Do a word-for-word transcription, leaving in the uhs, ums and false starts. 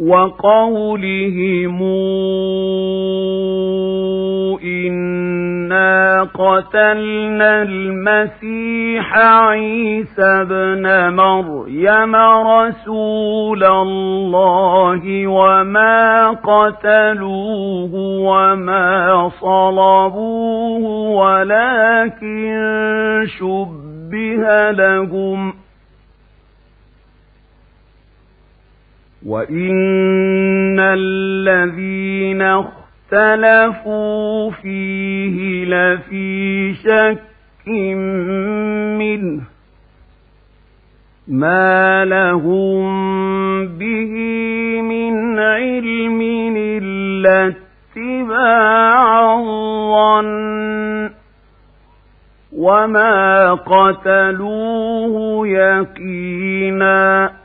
وقولهم إنا قتلنا المسيح عيسى ابن مريم رسول الله وما قتلوه وما صلبوه ولكن شبه لهم وإن الذين اختلفوا فيه لفي شك منه ما لهم به من علم إلا اتباع الظن وما قتلوه يقينا